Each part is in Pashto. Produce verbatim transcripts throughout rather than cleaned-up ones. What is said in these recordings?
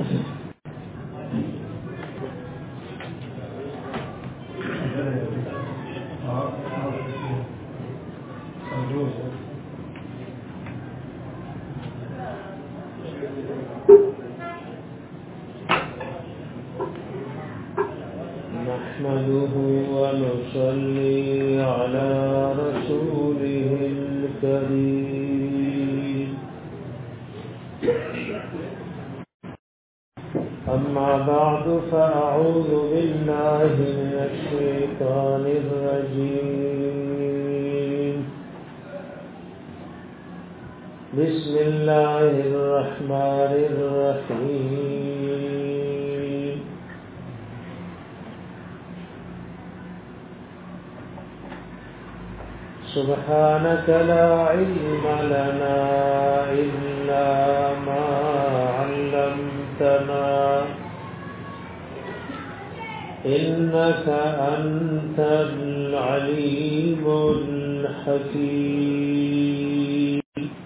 نحمده ونصلي على رسوله الكريم أما بعد فأعوذ بالله من الشيطان الرجيم بسم الله الرحمن الرحيم سبحانك لا علم لنا إلا ما علمتنا إنك أنت العليم الحكيم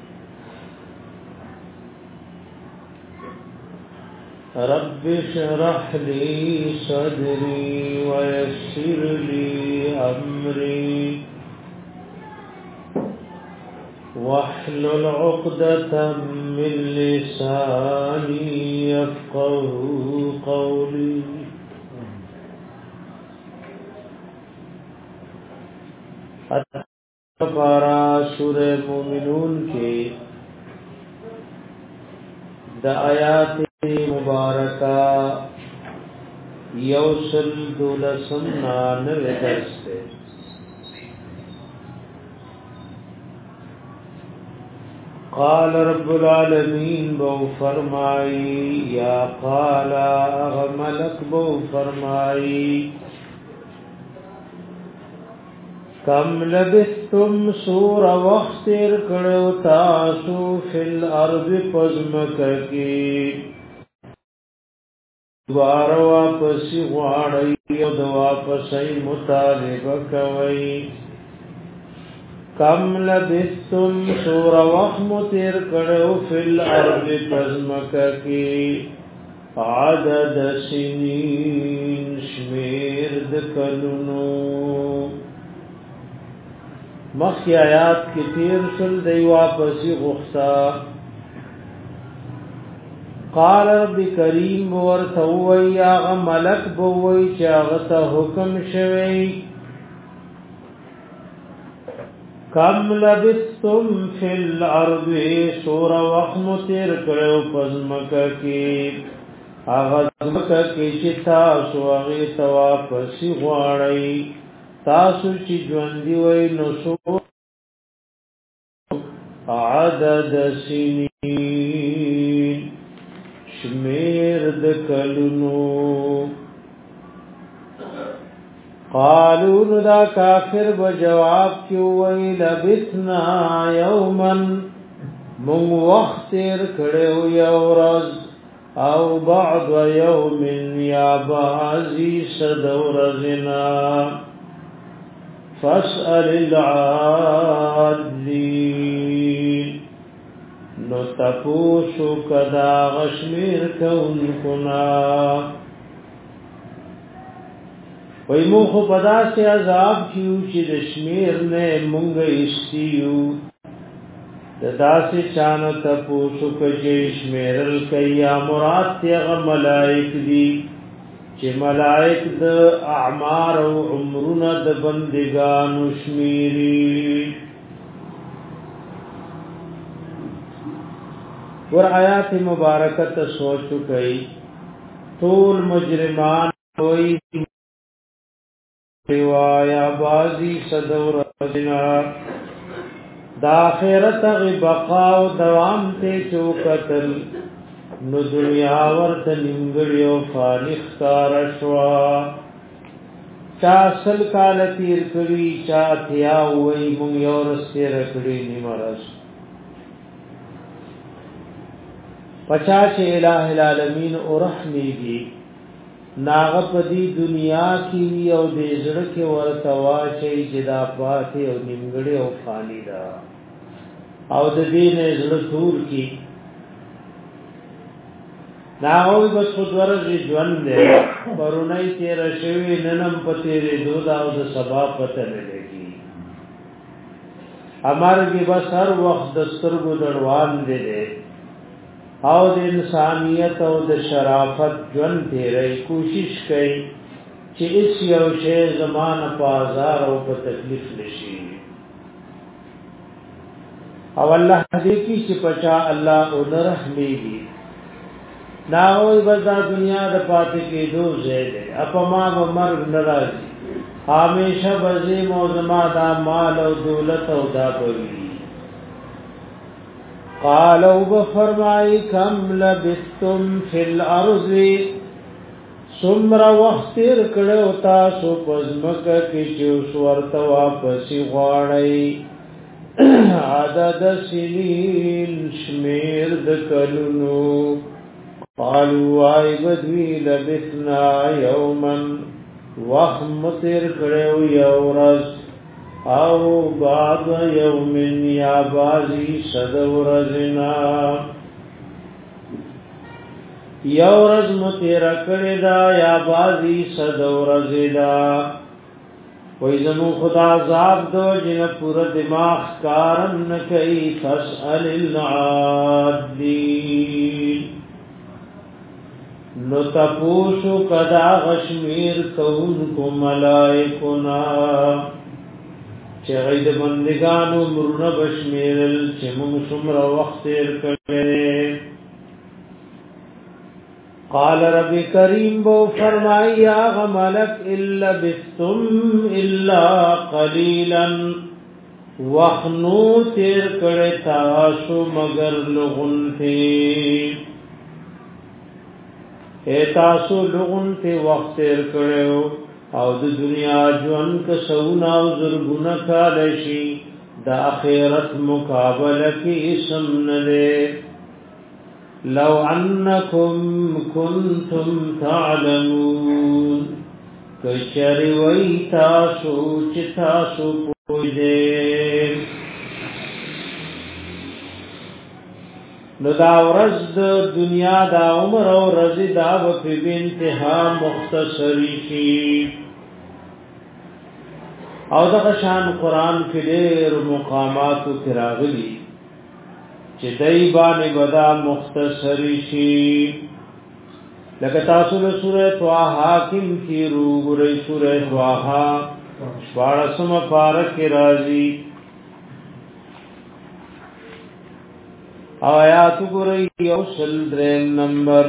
رب اشرح لي صدري ويسر لي أمري واحلل عقدة من لساني يفقهوا قولي اتبارا سورہ مومنون کے دا آیات مبارکہ یوسل دولسم نانوے درس ہے قال رب العالمین بو فرمائی یا قال اغملک بو فرمائی کم لبثتم سور وختر کڑو تاسو فی الارض پزمککی دوار واپسی غاڑی و دواپسی مطالبہ کوئی کم لبثتم سور وخم تیر کڑو فی الارض پزمککی عدد سنین شمیر دکلنو مخی آیات کی تیر سل دی واپسی غختا قال رب کریم ورتوی آغا ملک بوی چاغتا حکم شوی کم لبستم فی الارض سور وخم تیر کرو پزمکا کی آغازمکا کی چی تاسو اغی تواپسی غواری تاسو چی جوندی وی نسو عدد سنین شمیر دکلنو قالوا ندا کافر بجواب کیو وی لبثنا یوما من وقت کڑے یورز او بعض یوم یا بعضی صدورزنا فاسأل العادلین نو تپوسو کدا غشمیر کون کنا وی مو خو پدا سے عذاب کیو چې د شمیر نه مونږ استیو د داسې چانه تپوسو کجې شمیرل کیا مراد تیغ ملائک دی چې ملائک د اعمار او عمرونه د بندگانو شمیری ور آیات مبارکت سوچو کئی طول مجرمان وی روایا بازی صدور رجنا دا خیرت غی بقا و دوام تے چوکتل نو دنیا ورت نمگڑی و فانخ کارشوا چا سل کال تیر کری چا تیا وی مون یورس تیر کری نمرس پچا چه الہ العالمین او رحمی گی ناغ پدی دنیا کی او دې زړه کې ورته واچي جدا پاتې او نیمګړې او فانی دا او د دې نه زړه تور کی ناوی بس خود ورزی جوان دے پرونای تیر شوی ننم پتیری دودا او دا سبا پتر لگی امرگی بس هر وقت دسترگو دروان دے دے او د انسانیت او د شرافت جوان تیری کوشش کئی چی اس یو شی زمان پازار او پا تکلیف نشی او اللہ دیکی چی پچا اللہ انرحمیگی ناوی بزا دنیا دا پاتے کی دو زیدے اپا ما بمرگ نرازی ہمیشہ بزی موزما دا مال او دولت او دا بوی قالو بفرمائی کم لبستم فی الارض سمر وختیر کڑو تاسو پزمکا کچو سورت واپسی غاڑی عدد سنین شمیر دکلنو قالوا آئی بدوی لبثنا یوما وخم تیر کڑو یورز او بعد یوم یا بازی صدورزنا یورز متیر کڑدا یا بازی صدورزنا ویزمو خدا عذاب دو جن پورا دماغ کارن نکی فاسأل العادین نو تپوسو کدا غشمیر کون کو ملائکنا چه غید بندگانو مرون بشمیرل چه ممسمر وقت تیر کرے قال رب کریم بو فرمائی آغا ملک الا بستم الا قلیلا وخنو تیر کرے تاسو مگر لغن تے اے تاسو لغن تے وقت تیر کرے ہو او د دنیا جوان که سونا او زرگونا کالشی دا آخرت مقابله کی اسم نده لو انکم کنتم تعلمون کچری وی تاسو چی تاسو پویده نو دا ورځ د دنیا دا عمر او رضی دا په انتها مختصری شي او دا شان قران کې ډېر مقامات تراغلي چې دای باندې ودا مختصری شي لکه تاسو له سوره طه کې کی روغوري سوره طه شوارسم پارک راځي آیات گرئی یوصل درین نمبر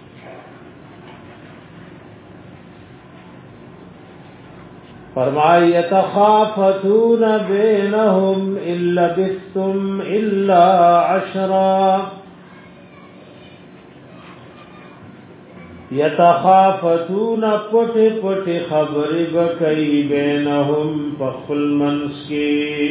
فرمائی یتخافتون بینہم الا بستم الا عشرا یتخافتون پٹ پٹ خبر بکئی بینہم پخل منسکی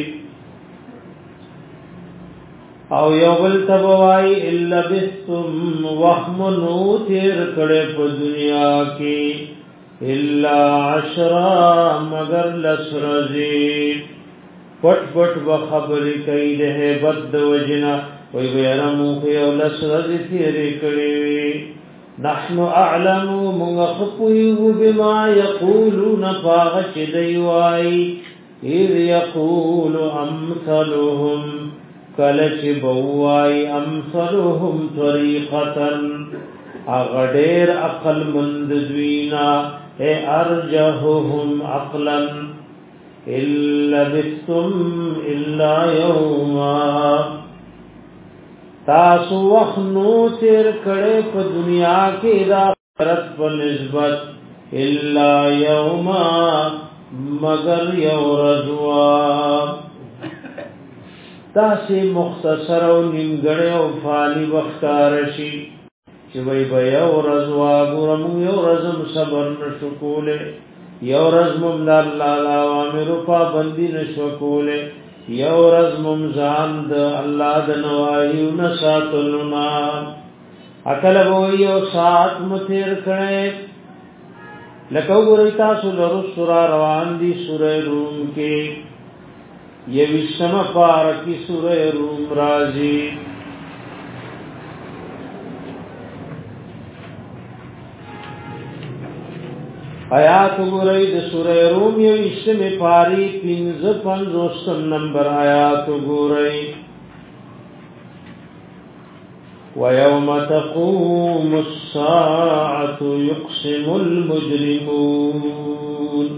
او یو بل تبوائی الا بستم وخم نو تیر کڑے پا دنیا کی الا عشرا مگر لسرزی پٹ پٹ بخبری کئی دے بد وجنا وی بیرمو خیو لسرزی تیری کڑی وی نحن اعلمو منغخپویو بما یقولون فاغش دیوائی اذ یقول امثلهم کلچ بوائی امثلهم طریقتا اغدیر اقل منددوینا اے ارجہهم عقلا الا بستم الا یوما تاسو وخنو تیر کڑے پا دنیا کی دا آخرت پا نسبت الا یوما مگر یو رضوا تاسی مختصر او نیمگڑے او فالی بختارشی چی بای بای او رزوا گورمو یو رزم صبر نشکولے یو رزمم در لالا وامرو پابندی نشکولے یو رزمم زاند اللہ دنوائیو نساتلنا اکل بوئی او سات متیر کڑے لکو گوریتا سلرو سورا روان دی سورہ روم کے یوشتم پارکی سورہ روم رازی آیات گورئی د سورہ روم یو اشتم پاری پینز پنزوستم نمبر آیات گورئی وَيَوْمَ تَقُومُ السَّاعَةُ يُقْسِمُ الْمُجْرِمُونَ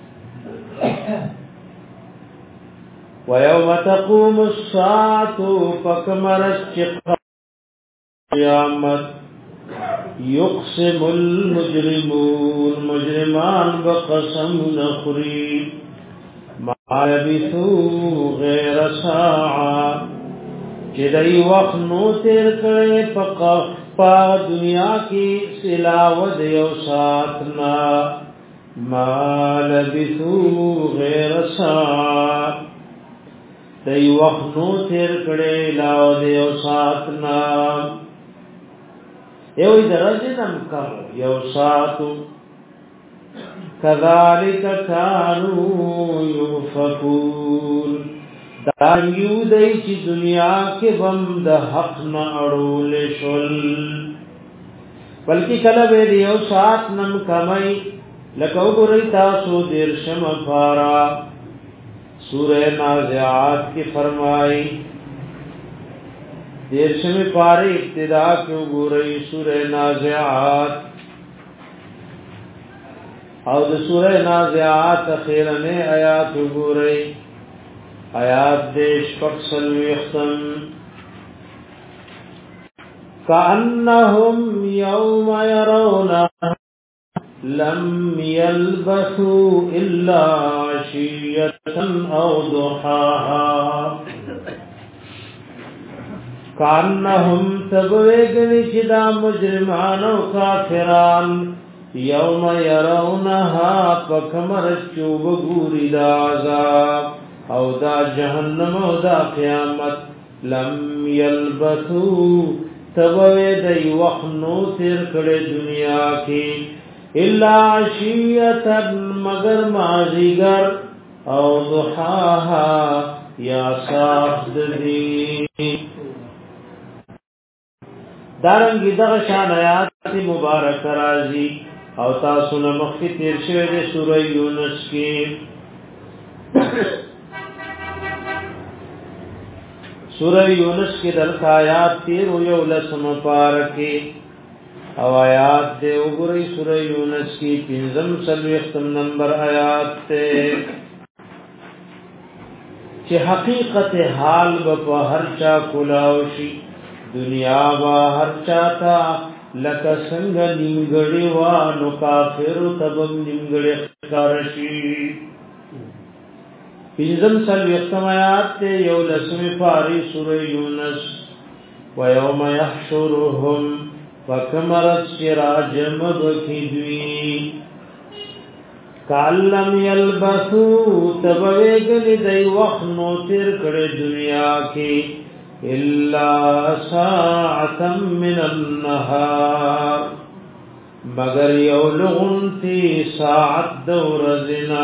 وَيَوْمَ تَقُومُ السَّاعَةُ فَكَمَرَتْ قِيَامَتْ يُقْسِمُ الْمُجْرِمُونَ مجرمان بقسم نخری ما لبثوا غیر ساعة چدئی وقت نو تیر کرے پا دنیا کی سلاوت یو ساتنا ما لبثوا غیر ساعة دی وقت نو تیر کرے لاوت یو ساتنا یو درجنم کم یو ساتو کذالک کانو یوفکون دانگیو دی چی دنیا کے بم دا حق نا اڑول شل بلکی کلب دیو سات نم کمی لکو گری تاسو درشم پارا سورہ نازعات کی فرمائی درشم پارے ابتدا کیوں گری سورہ نازعات او د سورہ نازعات اخیرنے آیات گری آیات دیش فقصل ویختم کأنہم یوم یرون لم یلبثوا الا عشیتا او ضحاها کأنہم تبویگنی چدا مجرمان و کافران یوم یرونها پکمر چوب گوری دا عذاب او دا جہنم او دا قیامت لم یلبثوا تبوی دی وخنو تیر کڑے دنیا کی الا عشیتا مگر مازیگر او ضحاها یا صاف دی دارنگی دغشان آیات مبارک رازی او تاسو نمخی تیر شوی دی سورہ یونس کی سورہ یونس کی دلت آیات تیر ویو لسم پارکی او آیات دے اگری سورہ یونس کی پنزم سلویختم نمبر آیات تے چی حقیقت حال بپا ہر چا کلاوشی دنیا با ہر چاہتا لکا سنگ نمگڑی وانو کافر تبم نمگڑی خارشی پنزم سلویختم آیات تے یو لسم پاری سورہ یونس ویوم یحشرهم وکمرت سراجم بکدوی کاللم یلبثو تبویگنی دی وخنو تیر کڑی دنیا کی الا ساعتا من النهار مگر یو لغنتی ساعت دور زنا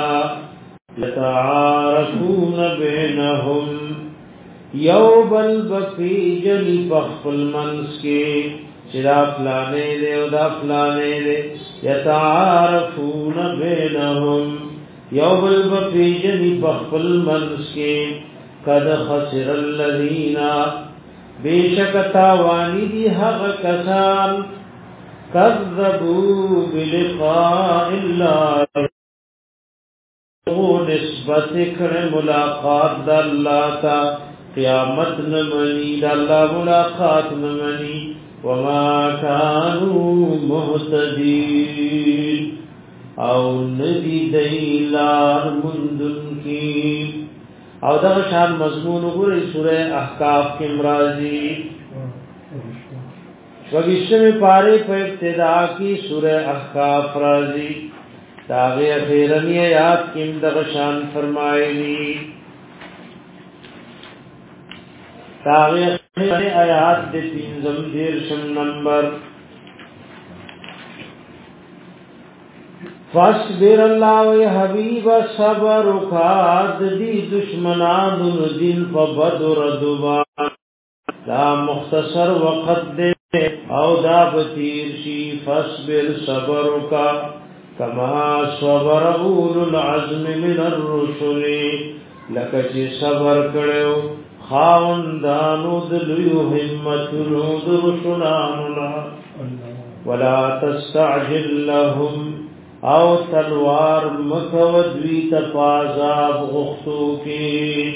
یتعارفون بینهم یو بل بفی جلی بخفل منس کے چدا فلانے دے و دا فلانے دے یتعارفون بینهم یو بل بفی جلی بخفل منس کے قد خسر الذین بیشک تاوانی دی حق کسان کذبوا بلقاء اللہ نسبت کرے ملاقات دا اللہ تا قیامت نمانی دا اللہ ملاقات نمانی وما كانوا مهتدین او ندی دیلار مندن کی او دغه شان مضمون وګورئ سورہ احقاف کې مرাজি شوګیشمه پاره په ابتدا کې سورہ احقاف راځي داغه اخیرنی آیات کې دغه شان فرمایلی داغه اخیرنی آیات د پنځم دیرشم نمبر فاصبر الله و حبیب صبر کاد دی دشمنان دین په بدر دوبان دا مختصر وقت دے او دا بتیر شی فاصبر صبر کا کما صبر اولو العزم من الرسل لکه چې صبر کړو خاوندانو د لوی همتونو د رسولانو ولا تستعجل لهم او تلوار مکودوی تفازاب غختو کی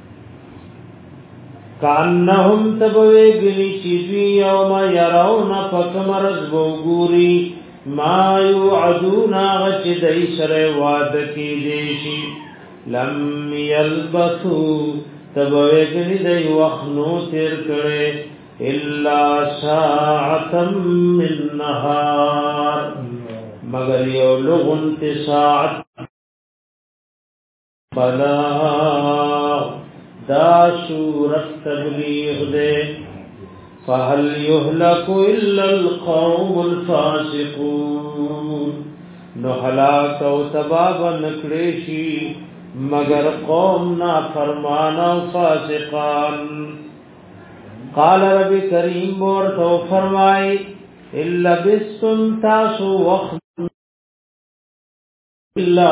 کانهم تبویگنی چیزوی یوم یراون فکمرز بوگوری ما یوعدون غچ دی سر وعد کی دیشی لم یلبثو تبویگنی دی وخنو تیر کرے الا ساعتا من نهار مگر یو لغن ساعت بلا دا سورت تبلیغ دے فهل يهلك الا القوم الفاسقون نو هلاك او تباب نکړي مگر قوم نا فرمان او فاسقان قال رب کریم ورته فرمای الا بستم تاسو وخت الا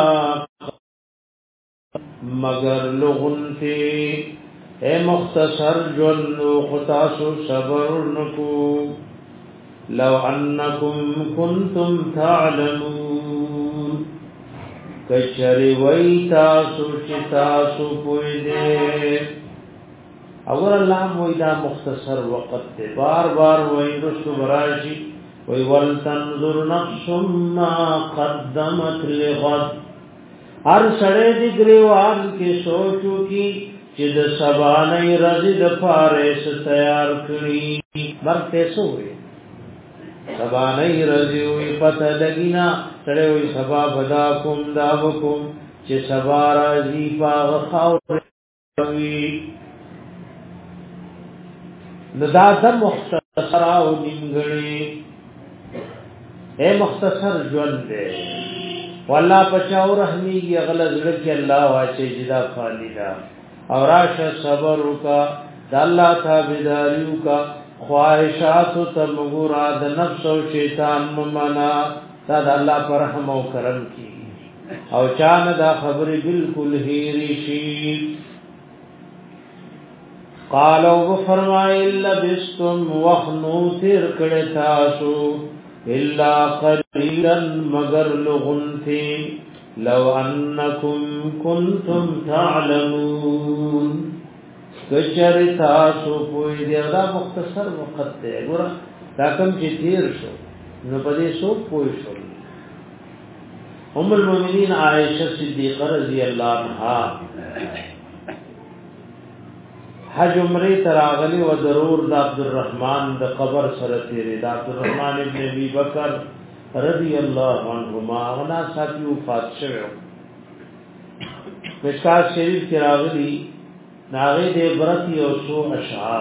مگر لغنتی اے مختصر جنو خطاسو صبر نکو لو انکم کنتم تعلمون کچری وی تاسو چی تاسو پوئی دے اول اللہ موئی دا مختصر وقت دے بار بار وی رسو براشی وی ولتنظر نفس ما قدمت لغد ہر سڑے دی گریوان کی سوچو کی چید سبانی رضی دفارس تیار کری مرتے سوئے سبانی رضی ہوئی پتہ لگینا سڑے ہوئی سبا بدا کم داوکم چی سبا رضی پاغ خاور روی ندازم مختصر آو نمگڑی اے مختصر جون دے والله پچاو رحمی کی غلط لکی اللہ واچے جدا خالی دا اور آشا صبر کا دا اللہ تابداریو کا خواہشاتو تمگورا دا نفس و شیطان ممنا دا دا اللہ پر رحم و کرم کی او چان دا خبری بالکل ہیری شید قالو بفرمائی لبستم وخنو تیر کڑتاسو الا قليلا مگر لغنتی لو انکم کنتم تعلمون کچر تاسو پوئی دی دا مختصر وقت دے گورا دا کم چی تیر شو نو پدی سو پوئی شو ام المؤمنین عائشہ صدیقہ رضی اللہ عنہا حج عمره تراغلی و ضرور د عبدالرحمن د قبر سره تیرې د عبدالرحمن ابن ابي بکر رضی الله عنهما غنا ساتي وفات شوه مشکات شریف کې راغلی ناغه د برتی او سو اشعار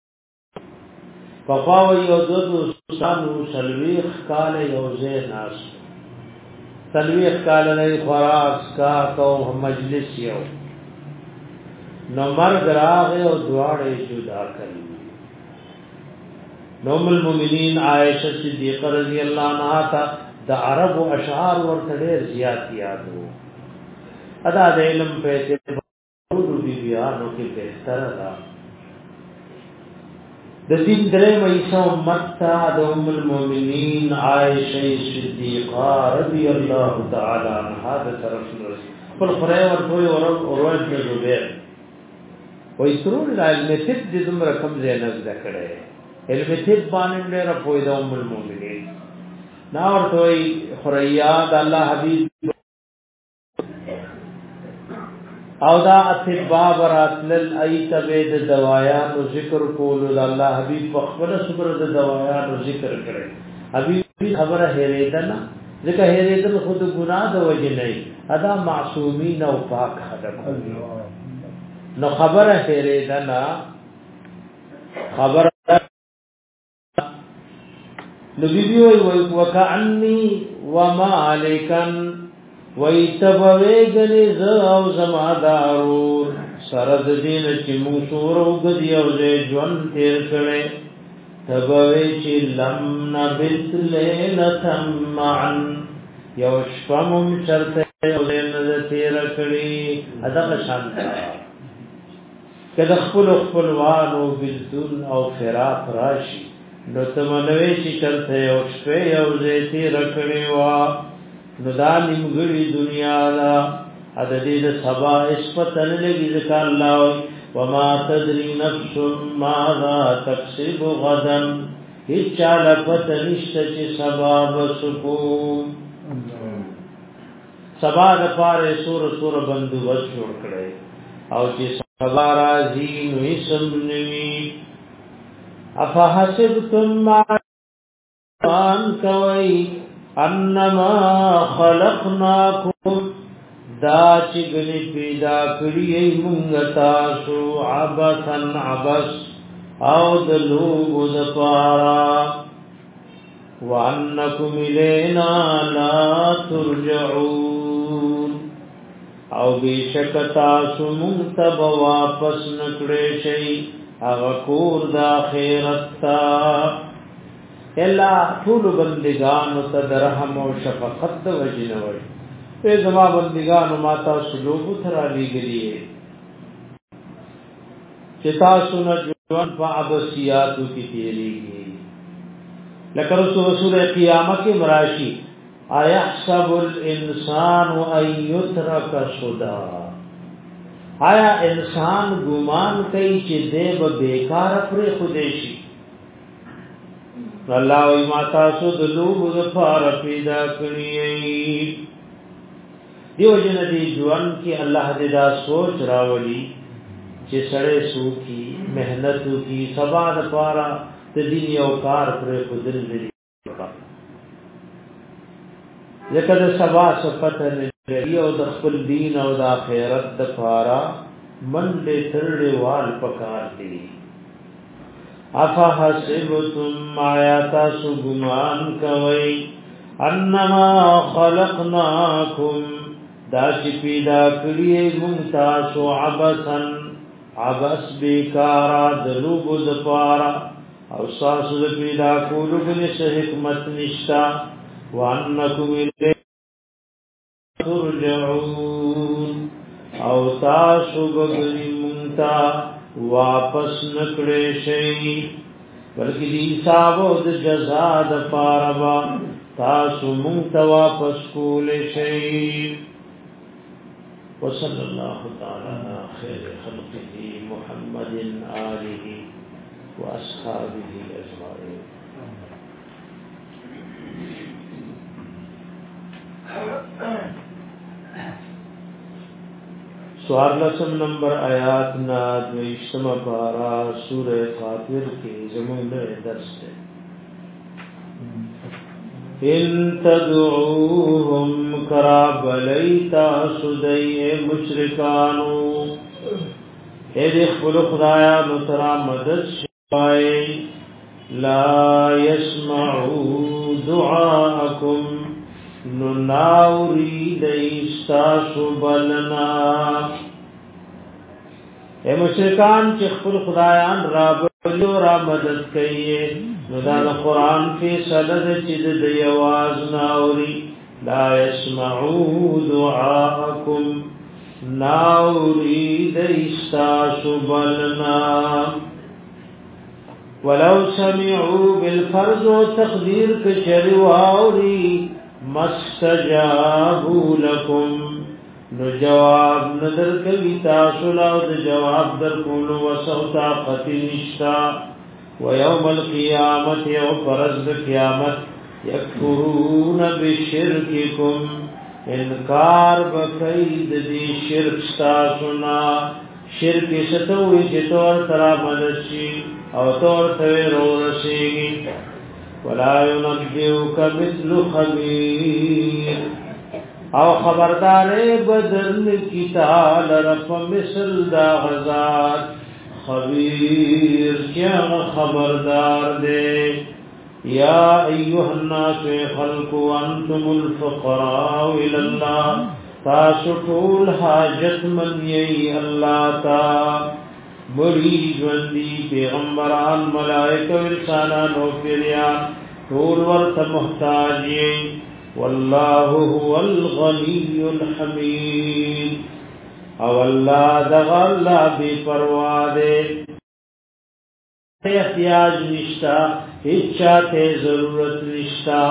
پپاو یو دو سانو سلويخ کال یو زه ناس سلويخ کال نه خوراک کا کو مجلس یو نو مرگ راغ او دواړې جدا کړي نو ام المؤمنین عائشہ صدیقہ رضی اللہ عنہا تا د عرب او اشعار ورته ډېر زیات یادو ادا د علم په ټول بیانو کې بهتر ده د دین درې مېسو متا د ام المؤمنین عائشہ صدیقہ رضی اللہ تعالی عنہا د طرف پر خدای ورته اور اورج له زبیر وای سرور علم طب د زمره کم زینب ذکرې علم طب باندې ډېر په د ام المؤمنین نا ورته وای خریاد الله حبیب او دا اتباع براتل ایتب د دوايانو ذکر کول د الله حبیب په خپل صبر د دوايانو ذکر کړي حبیب خبره هریدنه ځکه هریدل خود ګناه د وجه نه ادا معصومین او پاک خلق نو خبره هریدنه خبر نو بیبی وی وکعنی وما علیکن وی تبویگنی ز او زمادارور سرد دین چی موسور او گدی او زی جون تیر کرے تبوی چی لم نبت لیلتم معن یو شپمم چرته او زنه تیر کړي ادغه شانت کله خپل خپلوانو بلتون او فراق راشي نو تمنوي چې چرته یو شپه یو زه تیر کړي وا نو دا نیمګړي دنیا لا عددی د سبا اسپتل لګي ذکر الله وما تدري نفس ماذا تكسب غدا هیڅ چاله پته نشته چې سبا وسکو سبا د پاره سور سور بندوبست جوړ کړي او چې سبا راځي نو هیڅ نوي افحسبتم ما ان کوي انما خلقناكم دا چې غني پیدا کړی موږ تاسو عبثن عبث او د لوګو د پارا وانکم الینا لا ترجعون او بشک تاسو موږ ته واپس نکړې شي هغه کور د آخرت تا الا ټول بندگان ته رحم او شفقت وجنوي په زما بندگانو ماتا سلوکو ترا لګلی چې تاسو نه ژوند په ابسیاتو کې تیریږي لکه رسول قیامت کې مراشی ايحسب الانسان ان يترك سدى آیا انسان ګمان کوي چې دې به بیکار پر خودشي الله او ماتا سو د لوګو د فار پیدا کړی دیو جن دی ژوند کې الله دې دا سوچ راولي چې سړی سوکي مهنت کی سبا د پارا د دین یو کار پر خودل لري ځکه د سبا صفت لري او د خپل دین او د آخرت د پارا من دې ترړې وال پکار دي افحسبتم آیات سګمان کوي انما خلقناکم دا چې پیدا کړی مونږ تاسو عبثن عبث بیکارا دلوب د پارا او تاسو د پیدا کولو کې حکمت نشتا وانکم الیه ترجعون او تاسو به مونږ ته واپس نکړې شي بلکې دې حساب او د جزا د پارا تاسو مونږ ته واپس کولې شي وصلى الله تعالى على خير خلقه محمد آله وأصحابه أجمعين سوار لسم نمبر آیات ناد و اشتما پارا سورہ فاتر کے زمین درس ہے ان تدعوهم کراب لیتا سدئی مشرکانو اے دخل خدایا نترا مدد شوائے لا يسمعو دعاءکم نناوری دیستاسو بلنا اے مشرکان چی خپل خدایان رابلو را مدد کئیے نو دا قرآن فی صدد چید دی آواز ناوری لا يسمعو دعاءکم ناوری دیستاسو بلنا ولو سمعو بالفرض و تقدیر کچر واوری مستجابو لکم نو جواب ندر کلی تاسو لاو دا جواب در کولو وسو طاقت نشتا ويوم القيامة وفرز قيامت يكفرون بشرككم انکار بقید دی شرک ستاسونا شرک ستوی چطور ترا مدشی او طور توی رو رسیگی ولا ينبئك مثل خبير او خبردار بدرن کی تعال رف مثل دا غزات خبیر کیا خبردار دے یا ایوہ الناس خلق وانتم الفقراء الاللہ تاسو ټول حاجت من یی اللہ تا بڑی جوندی پیغمبران ملائکہ انسانان او پیریان ټول ورته محتاج یی والله هو الغني الحميد او الله دغه الله بے پروا دے احتیاج نشتا اچھا تے ضرورت نشتا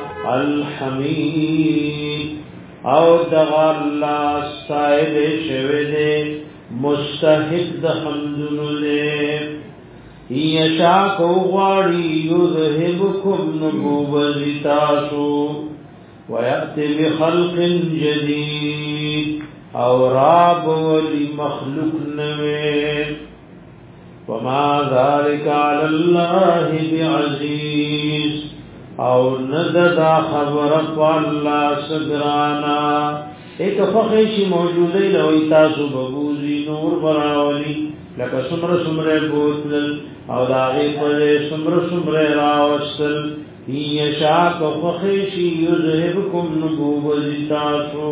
الحمید او دغه الله سائل شوه دے مستحق د حمدن دے یشا کو غاڑی یذهبکم نبوت تاسو ويأتي بخلق جديد او راب ولي مخلوق نوي وما ذلك على الله بعزيز او نددا خبر الله صدرانا ایک فخیشی موجود ہے لوی تاسو ببوزی نور براولی لکه سمر سمر بوتل او داغی پر سمر سمر راوستل یشاک فخیشی یذهبکم نبوت تاسو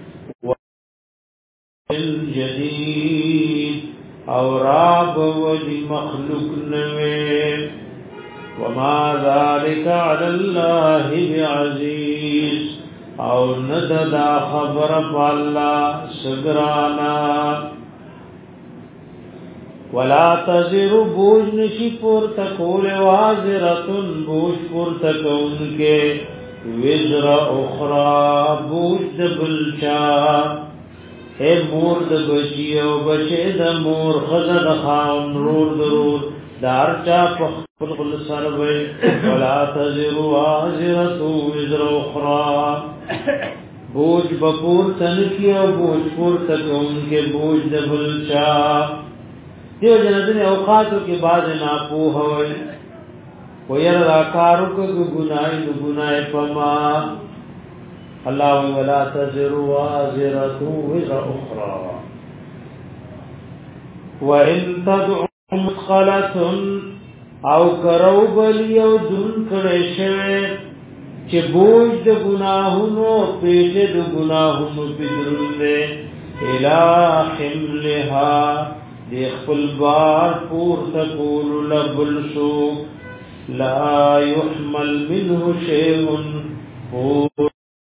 الجدید او راب ولی مخلوق نوے وما ذالک علی اللہ بعزیز او نددا خبر پالا سگرانا ولا تزر بوج نشی پور تکول وازرتن بوج پور تکون کے وزر اخرى بوج دبلچا اے مور د بچی او بچے د مور خزه د خاون رور درور دار چا خپل خپل سره وي ولا تزر وازره وزر اخرى بوج بپور تن کی او بوج پور تک ان کے بوج د بلچا دیو جنن اوقاتو کے بعد نا پو ہوئے ویر راکارو کو گنائی نو گنائی پما اللہ ولا تزر وازرة وزر اخرى وان تدعو مثقلة او کرو بلی او دن کرشوے چه بوج د گناہونو پیچه د گناہونو پیدرون دے الہ حملها دی خپل بار پور تکول لبلسو لا يحمل منه شيء پور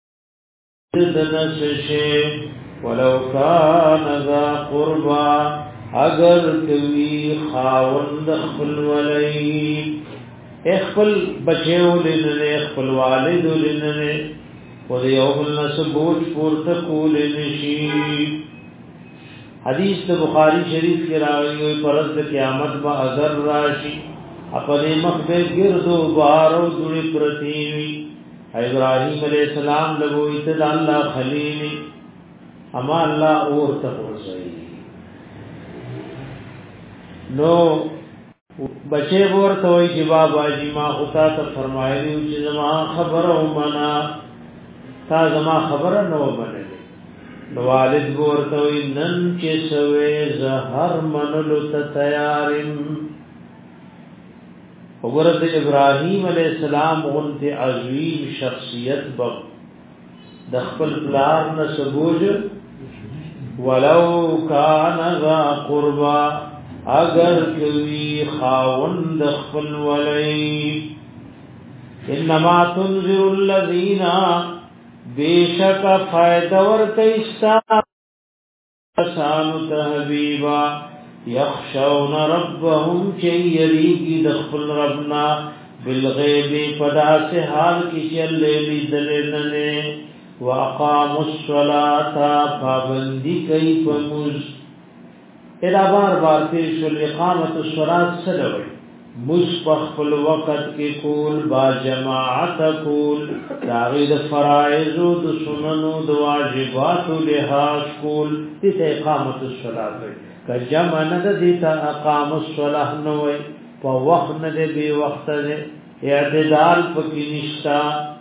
دنسشے ولو کان ذا قربا اگر کوي خاوند خپل ولی خپل بچو لنه خپل والد لنه و یو الناس بوج پورته کول نشي حدیث د بخاری شریف کې راوي پرد قیامت با اگر راشي خپل مخ به ګرځو بارو جوړي پرتی وي ابراهيم عليه السلام لګو ایت الله خلیل اما الله اور ته ورسي نو بچے ورته وي چې بابا جی ما خدا ته فرمایلی چې زما خبره ومنا تا زما خبره نو منلې نو والد ورته وي نن چې سوي زهر منلو ته تیارم وګورئ ابراهيم عليه السلام غنته عظیم شخصیت بب د خپل پلار نه سبوج ولو کان ذا قربا اگر کوي خاوند خپل ولی انما تنذر الذين بیشک فائدہ ورته استا سان تحبیبا یخشون ربهم چی یریگی دخل ربنا بالغیب پدا سے حال کی چلی دلننے واقام الصلاة پابندی کئی پموز ادا بار بار پیش الاقامت الصلاة سلوی مصبخ الوقت کی کول با جماعت کول داغید فرائض و د سنن و د واجبات لحاظ کول تیتا اقامت الصلاة کجمع ند دیتا اقام الصلاة نوی پا وقت ند بی وقت دے اعتدال پکی نشتا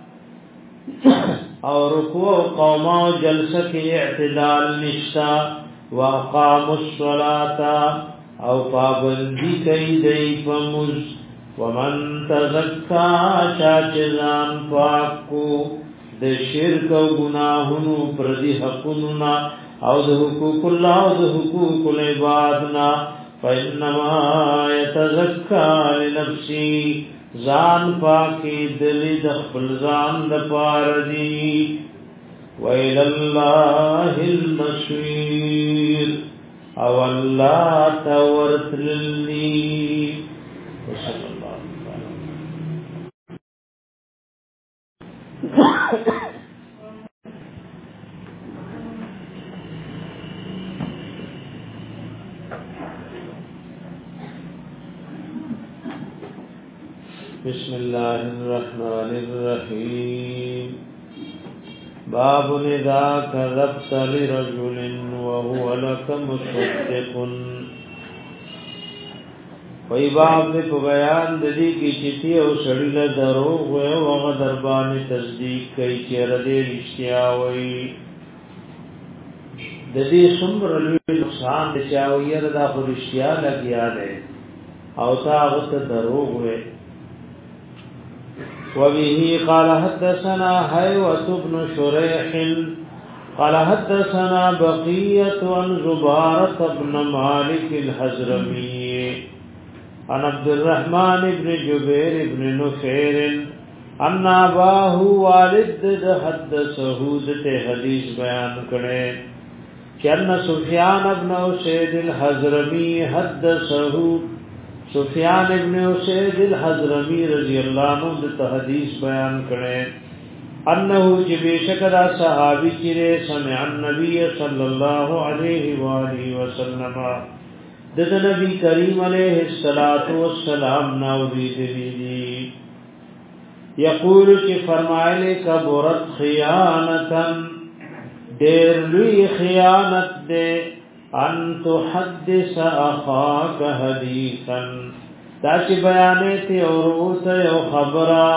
اور رکوع قوما و جلسہ کی اعتدال نشتا واقام الصلاة او پابندی کئی دی فمز ومن تزکا چاچزان پاکو د شرک و گناہنو پردی حقننا او د حقوق الله او د حقوق العبادنا فإنما يتزكى لنفسي ځان پاکي دلی د خپل ځان د پاره دی وإلى الله المصير او الله تورتلني صلى الله عليه وسلم. بسم الله الرحمن الرحيم. باب اذا كذبت لرجل وهو لك مصدق. وی باب دې په بیان د دې کې چې تی او سړی له دروغ او هغه در باندې تصدیق کوي چې ردی رښتیا وایي. د دې څومره لوی نقصان دی چې او یې دا خو رښتیا لګیا دی او تا هغه دروغ وایي. وبه قال حدثنا حيوة بن شريح قال حدثنا بقية عن زبارة بن مالك الحزرمي عن عبد الرحمن بن جبير بن نفير أن أباه والد حدثه دته حدیث بیان کړي چې ان سفيان بن أسيد الحزرمي حدثه سفیان ابن اسید الحضرمی رضی اللہ عنہ د حدیث بیان کړي انه چې بشکره صحابي چې سمع النبي صلی الله علیه و آله وسلم د نبی کریم علیه الصلاۃ والسلام ناوی دی یقول چې فرمایله کبرت خیانتا ډېر لوی خیانت ده ان تحدث اخاك حديثا دا چې بیانې ته اوروته یو خبره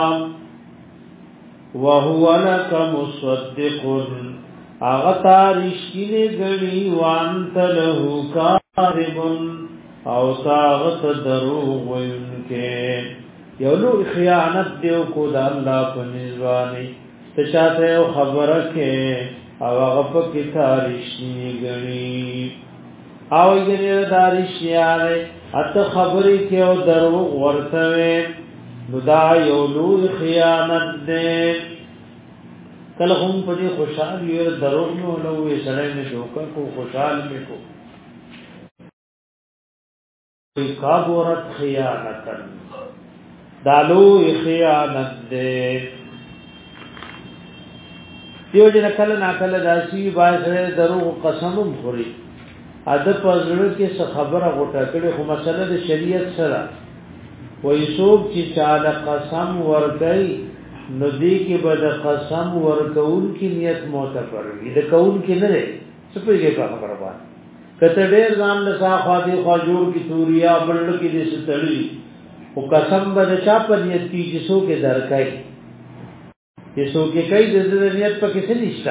وهو لك مصدق اغه تاریشینه غنی وانت له کاذب او تاغت دروغ وینکه یو لو خیانت دیو کو د الله په نزوانی ته چاته یو خبره کې او هغه په کې تاریشینه غنی او یې داریشیاله اته خبرې کې او دروغ ورته نو دا یو لوی خیانت ده. کله هم په دې خوشحال یو دروغ نو لوی سره نه شوکا کو خوشحال می کو کابورت خیانتن دا لوی خیانت ده. دیو جن کله نا کله داسي باسه دروغ قسمم خوري ادب پزړه کې څه خبره غوټه کړي خو مسله د شریعت سره وای څوک چې چاله قسم ورکړي نو دې کې به د قسم ورکول کې نیت معتبر وي د کول کې نه لري څه پیږي په خبره باندې کته ډېر ځان له صاحب دي خو جوړ کی توریا بل کې دې ستړي او قسم به د چا په نیت کې چې څوک درکای چې څوک کې کوي د نیت په کې څه نشته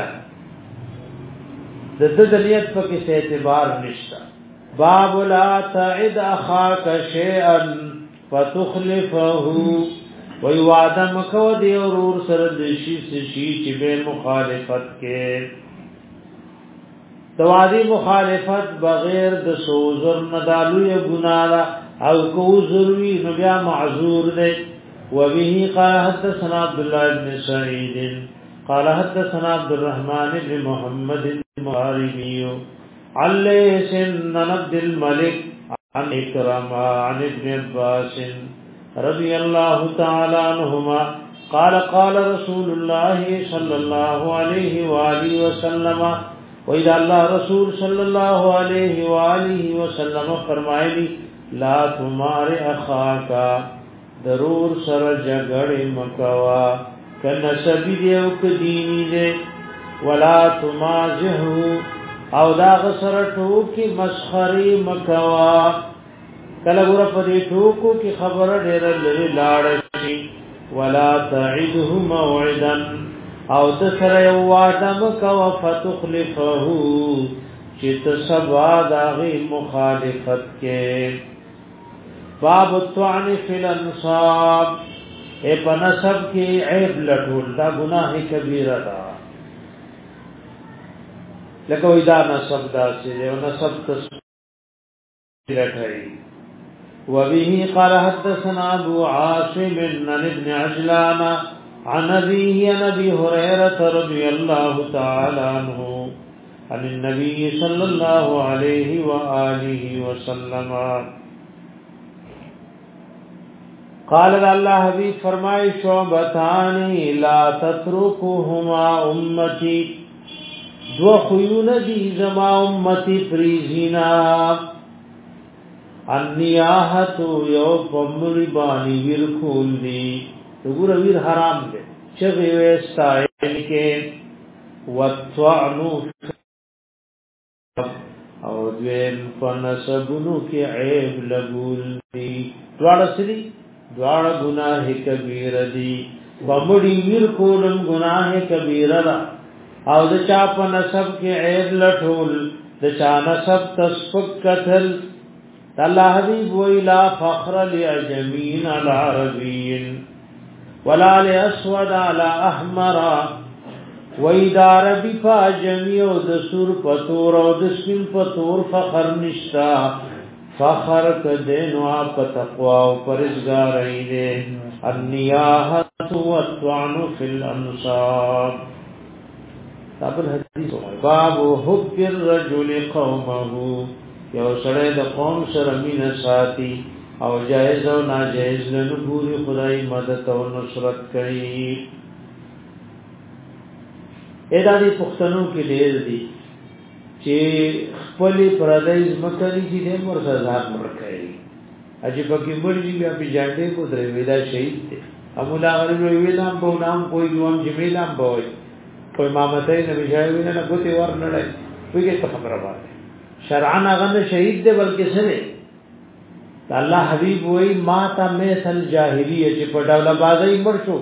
د د نیت په کې څه اعتبار نشته. باب لا تعد اخاك شيئا فتخلفه وی وعده مکو دی ورور سره د شي شي چې به مخالفت کې توادی مخالفت بغیر د سوزر ندالو یا ګنالا او کو ضروری نو بیا معذور دی. وبه قال حدثنا عبد الله بن سعيد قال حدثنا عبد الرحمن بن محمد المحاربي عن ليث بن عبد الملك عن إكرمة عن ابن عباس رضي الله تعالى عنهما قال قال رسول الله صلى الله عليه وآله وسلم وإذا الله رسول صلى الله عليه وآله وسلم فرمائلی لا تمار اخاك ضرور سر جگڑ مکوا کنسبی دیو کدینی دے ولا تمازحو او داغ سر ٹوکی مسخری مکوا کله ګور په دې ټوکو کې خبره ډېر لري لاړ شي ولا تعده موعدا او تسره یو وعده مکو فتخلفه چې تسبا داغي مخالفت کې. باب الطعن فی الانصاب اے پنسب کې عیب لټول دا گناہ کبیره ده. لکه وې دا نسب دا چې نسب لټای وبه قال حدثنا ابو عاصم عن ابن عجلان عن ابي نبي هريره رضي الله تعالى عنه عن النبي صلى الله عليه واله وسلم قال الله حبيب فرمائے شعبتان لا تتركهما امتي دو خيون دي زما امتي پریزینا النیاحت یو پمری بانی ویر کھول دی دور ویر حرام دے چغی ویستائن کے وطعنو او دوین پنسبنو کی عیب لگول دی دوار سری دوار گناہ کبیر دی پمری ویر کھولم گناہ کبیر را او دچا پنسب کی عیب لٹھول دچا نسب تسفق کتل الله حبيب وإلى فخر لأجمين على عربين ولا لأسود على أحمر وإذا ربي فاجمي ودسور پتور ودسمين پتور فخر نشتا فخر کدین وآپ تقوى وپرزگار ایدے النیاحت والطعن في الأنصاب تاب الحدیث باب حب الرجل قومه یو سره د قوم سره مين ساتي او جائز او ناجائز له پوری خدای مدد او نصرت کوي اېدا دي پښتنو کې ډېر دي چې خپل پردیس مکرې چې د مر سزا مرکړي اجي پکې مرګي بیا په جاندې کو درې ودا شهید دي امولا غریب ویلام په نام کوئی دوام جمیلام بوي کوئی مامته نه ویژای نه کوتي ور نه لای ویګه خبره وایي شرعن اغن شهید دے بلکہ سرے اللہ حبیب وئی ما تا مثل جاہلیہ چې په ډول بازی مرشو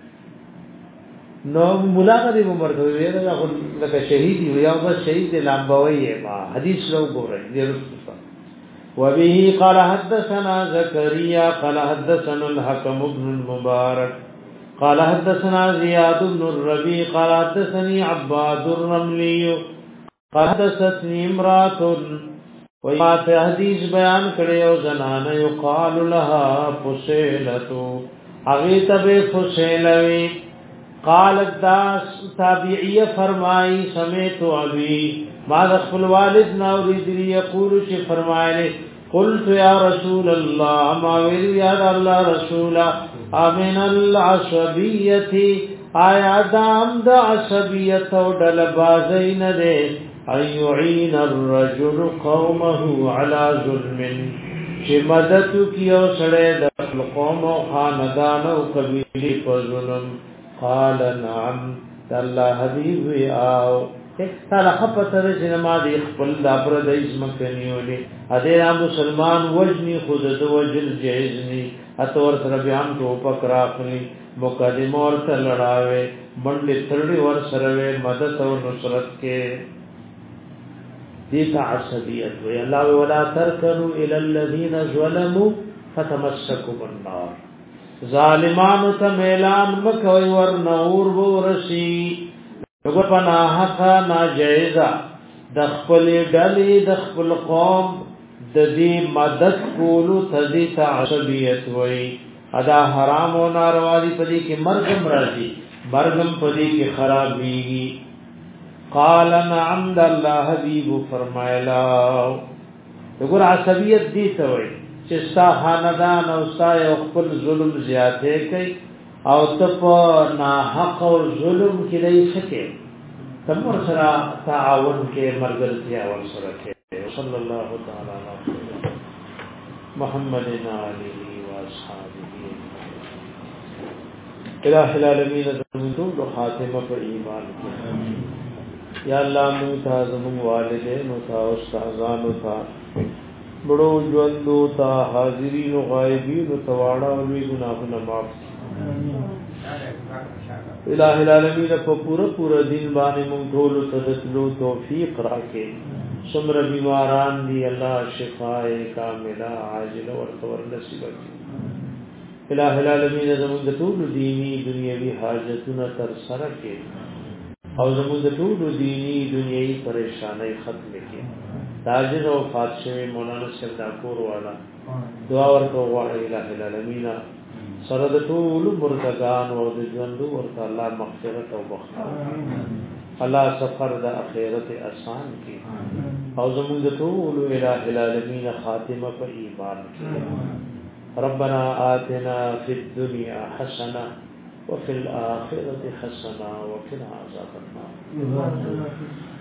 نو مولا کدی عمر ته ویل دا لکه شهید وي او بس شهید لامبوي ما حدیث لو ګورئ دې رسول وبه قال حدثنا زكريا قال حدثنا الحكم بن المبارك قال حدثنا زياد بن الربيع قال حدثني عباد الرملي قال حدثتني امرات وما حدیث بیان کړي او زنانه یقال لها فسیلتو اغه تبه فسیلوي قالت داس تابعیه فرمای سمیت ابي ما خپل والد ناورید یقول چې فرمایله قلت يا رسول الله ما ویل یا الله رسول امن العصبيه آیا دام د عصبیت او ډل بازین ده ان يعين الرجل قومه على ظلم چې مدد کیو سره د قوم او خاندان او قبیله په ظلم قال نعم الله حبيب او تعالی خپتره چې ما دي خپل د پردیس مکنیولې اده مسلمان وجني خود د وجل جهزني اتور سره بیان کو پکراخلی مقدمه اور ته لړاوي باندې ترړي ور سره مدد او نصرت کې دیتا عصبیت وی اللہ ولا ترکنو الى الذین ظلموا فتمسکوا بالنار ظالمان تمیلان مکوی ورنور بورسی نگو پناحقا ناجائزا دخپل ڈلی دخپل قوم ددی مدد کولو تدیتا عصبیت وی ادا حرام و ناروادی پدی کی مرگم راضی مرگم پدی کی خرابیگی قال نعم الله حبيب فرمایلا وګور عصبیت دي ته وي چې ستا خاندان او ستا یو خپل ظلم زیاته کوي او ته په نا حق او ظلم کې لای سکے تم ور سره تعاون کې مرګرتیا ور سره کې صلی الله تعالی علیه محمد علیه و اصحابہ الہ العالمین ذو خاتمه پر ایمان کې یا الله مو ته زموږ والدین او تا استادان او تا بڑو ژوندو تا حاضرین او غایبین او تواړه او وی ګناهونه معاف الہ العالمین په پورا پورا دین باندې مونږ ټول ته د توفیق راکې څومره بیماران دي الله شفاء کامله عاجله ورته نصیب کړي الہ العالمین زموږ ټول دینی دنیوي حاجتونه تر سره کړي او زموږ ټول دینی دنیوي پریشانای ختم کړي داجر او فاتشه مولانا سرداپور والا دعا ورکو غواړي الٰه العالمین سره د ټول مرتدان او د ژوند ورته الله مغفرت او بخښنه الله سفر د اخرت آسان کی او زموږ د ټول الٰه العالمین خاتمه په ایمان کی ربنا آتنا فی الدنيا حسنه وفي الآخرة حسنه وقنا عذاب النار